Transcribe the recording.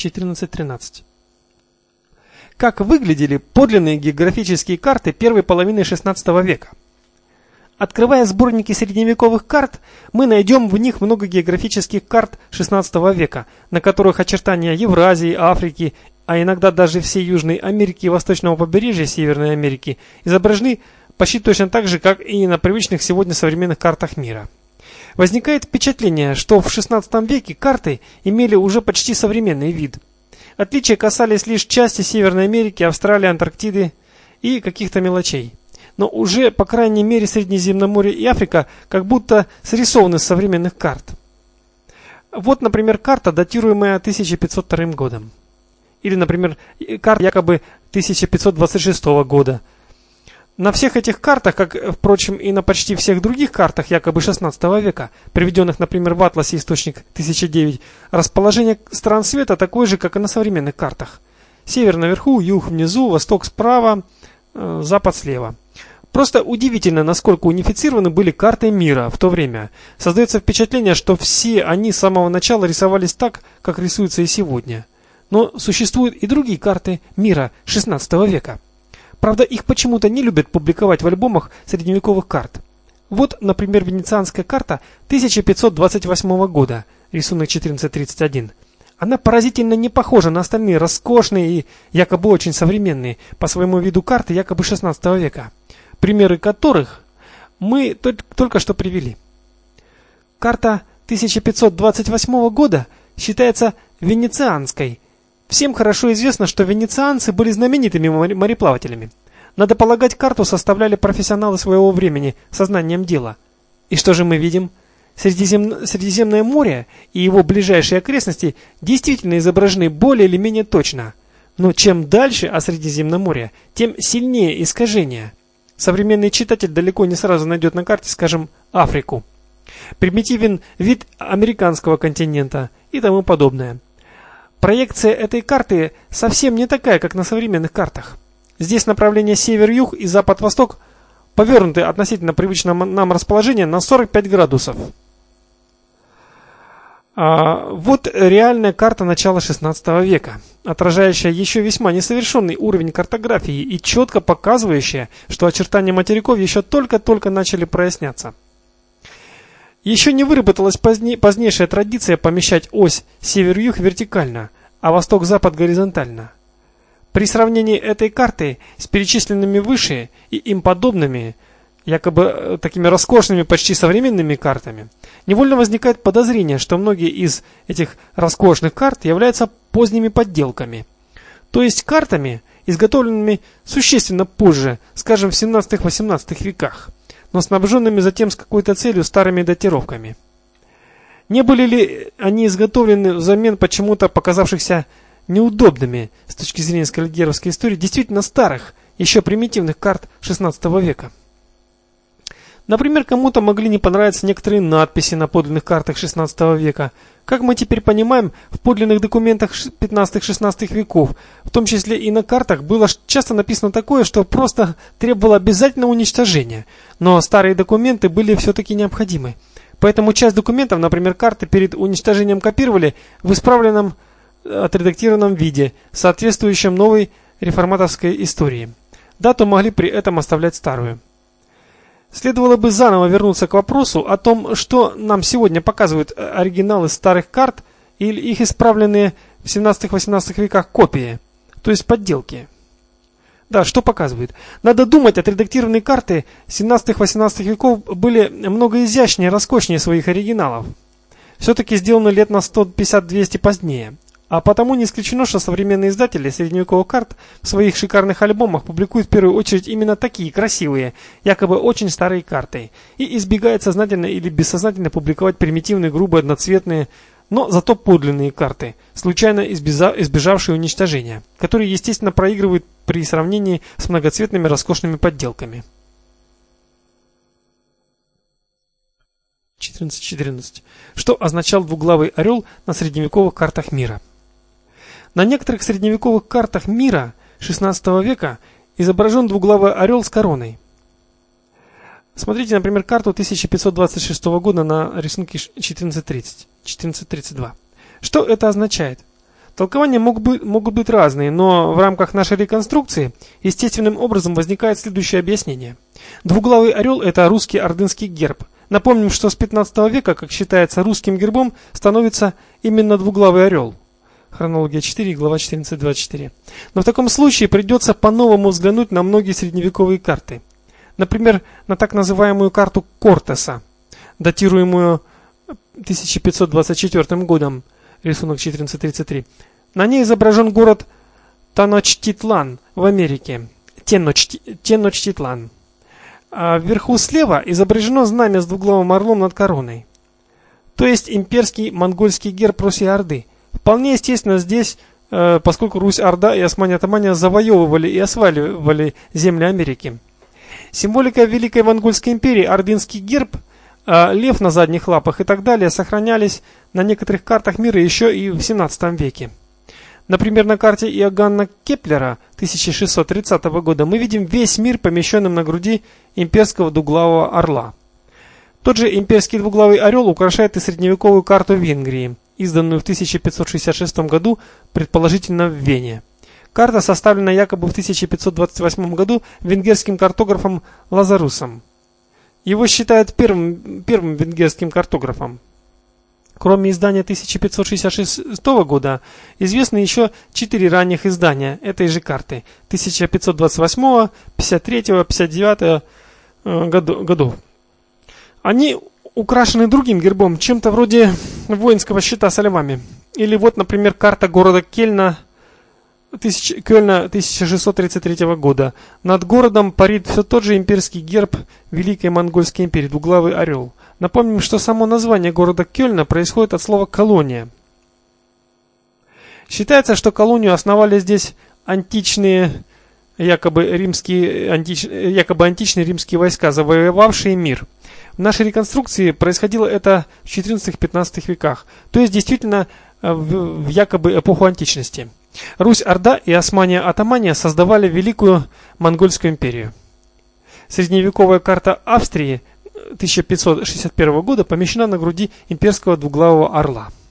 1413. Как выглядели подлинные географические карты первой половины XVI века? Открывая сборники средневековых карт, мы найдем в них много географических карт XVI века, на которых очертания Евразии, Африки, а иногда даже всей Южной Америки и восточного побережья Северной Америки изображены почти точно так же, как и на привычных сегодня современных картах мира. Возникает впечатление, что в XVI веке карты имели уже почти современный вид. Отличия касались лишь части Северной Америки, Австралии, Антарктиды и каких-то мелочей. Но уже, по крайней мере, Средиземноморье и Африка как будто срисованы с современных карт. Вот, например, карта, датируемая 1502 годом. Или, например, карта якобы 1526 года. На всех этих картах, как, впрочем, и на почти всех других картах якобы XVI века, приведенных, например, в атласе «Источник 1009», расположение стран света такое же, как и на современных картах. Север наверху, юг внизу, восток справа, запад слева. Просто удивительно, насколько унифицированы были карты мира в то время. Создается впечатление, что все они с самого начала рисовались так, как рисуются и сегодня. Но существуют и другие карты мира XVI века. Правда, их почему-то не любят публиковать в альбомах средневековых карт. Вот, например, венецианская карта 1528 года, рисунок 1431. Она поразительно не похожа на остальные роскошные и якобы очень современные по своему виду карты якобы XVI века, примеры которых мы только что привели. Карта 1528 года считается венецианской. Всем хорошо известно, что венецианцы были знаменитыми мореплавателями. Надо полагать, карту составляли профессионалы своего времени сознанием дела. И что же мы видим? Средиземное море и его ближайшие окрестности действительно изображены более или менее точно. Но чем дальше от Средиземноморья, тем сильнее искажения. Современный читатель далеко не сразу найдет на карте, скажем, Африку. Примитивен вид американского континента и тому подобное. Проекция этой карты совсем не такая, как на современных картах. Здесь направление север-юг и запад-восток повернуты относительно привычного нам расположения на 45 градусов. Вот реальная карта начала XVI века, отражающая еще весьма несовершенный уровень картографии и четко показывающая, что очертания материков еще только-только начали проясняться. Еще не выработалась позднейшая традиция помещать ось север-юг вертикально, а восток-запад горизонтально. При сравнении этой карты с перечисленными выше и им подобными, якобы такими роскошными, почти современными картами, невольно возникает подозрение, что многие из этих роскошных карт являются поздними подделками. То есть картами, изготовленными существенно позже, скажем, в 17-18 веках, но снабженными затем с какой-то целью старыми датировками. Не были ли они изготовлены взамен почему-то показавшихся неудобными с точки зрения скальдеровской истории действительно старых, еще примитивных карт XVI века? Например, кому-то могли не понравиться некоторые надписи на подлинных картах XVI века. Как мы теперь понимаем, в подлинных документах XV-XVI веков, в том числе и на картах, было часто написано такое, что просто требовало обязательного уничтожения. Но старые документы были все-таки необходимы. Поэтому часть документов, например, карты, перед уничтожением копировали в исправленном, отредактированном виде, соответствующем новой реформаторской истории. Дату могли при этом оставлять старую. Следовало бы заново вернуться к вопросу о том, что нам сегодня показывают оригиналы старых карт или их исправленные в 17-18 веках копии, то есть подделки. Да, что показывают? Надо думать, отредактированные карты 17-18 веков были много изящнее и роскошнее своих оригиналов. Все-таки сделаны лет на 150-200 позднее. А потому не исключено, что современные издатели средневековых карт в своих шикарных альбомах публикуют в первую очередь именно такие красивые, якобы очень старые карты, и избегают сознательно или бессознательно публиковать примитивные, грубые, одноцветные, но зато подлинные карты, случайно избежавшие уничтожения, которые, естественно, проигрывают при сравнении с многоцветными роскошными подделками. 14.14. Что означал двуглавый орел на средневековых картах мира? На некоторых средневековых картах мира XVI века изображен двуглавый орел с короной. Смотрите, например, карту 1526 года на рисунке 1432. Что это означает? Толкования могут быть разные, но в рамках нашей реконструкции естественным образом возникает следующее объяснение. Двуглавый орел – это русский ордынский герб. Напомним, что с 15 века, как считается, русским гербом становится именно двуглавый орел. Хронология 4, глава 14-24. Но в таком случае придется по-новому взглянуть на многие средневековые карты. Например, на так называемую карту Кортеса, датируемую 1524 годом, рисунок 1433. На ней изображен город Теночтитлан в Америке. Теночтитлан. А вверху слева изображено знамя с двуглавым орлом над короной. То есть имперский монгольский герб Руси-Орды. Вполне естественно здесь, поскольку Русь-Орда и Османия-Атамания завоевывали и осваивали земли Америки. Символика Великой Монгольской империи, ордынский герб, лев на задних лапах и так далее сохранялись на некоторых картах мира еще и в 17 веке. Например, на карте Иоганна Кеплера 1630 года мы видим весь мир, помещенным на груди имперского двуглавого орла. Тот же имперский двуглавый орел украшает и средневековую карту Венгрии, изданную в 1566 году, предположительно в Вене. Карта составлена якобы в 1528 году венгерским картографом Лазарусом. Его считают первым венгерским картографом. Кроме издания 1566 года, известны еще 4 ранних издания этой же карты 1528, 53, 59 годов. Они украшены другим гербом, чем-то вроде воинского щита со львами. Или вот, например, карта города Кельна 1633 года. Над городом парит все тот же имперский герб Великой Монгольской империи, двуглавый орел. Напомним, что само название города Кельна происходит от слова «колония». Считается, что колонию основали здесь античные, якобы античные римские войска, завоевавшие мир. В нашей реконструкции происходило это в 14-15 веках, то есть действительно в якобы эпоху античности. Русь-Орда и Османия-Атамания создавали Великую Монгольскую империю. Средневековая карта Австрии 1561 года помещена на груди имперского двуглавого орла.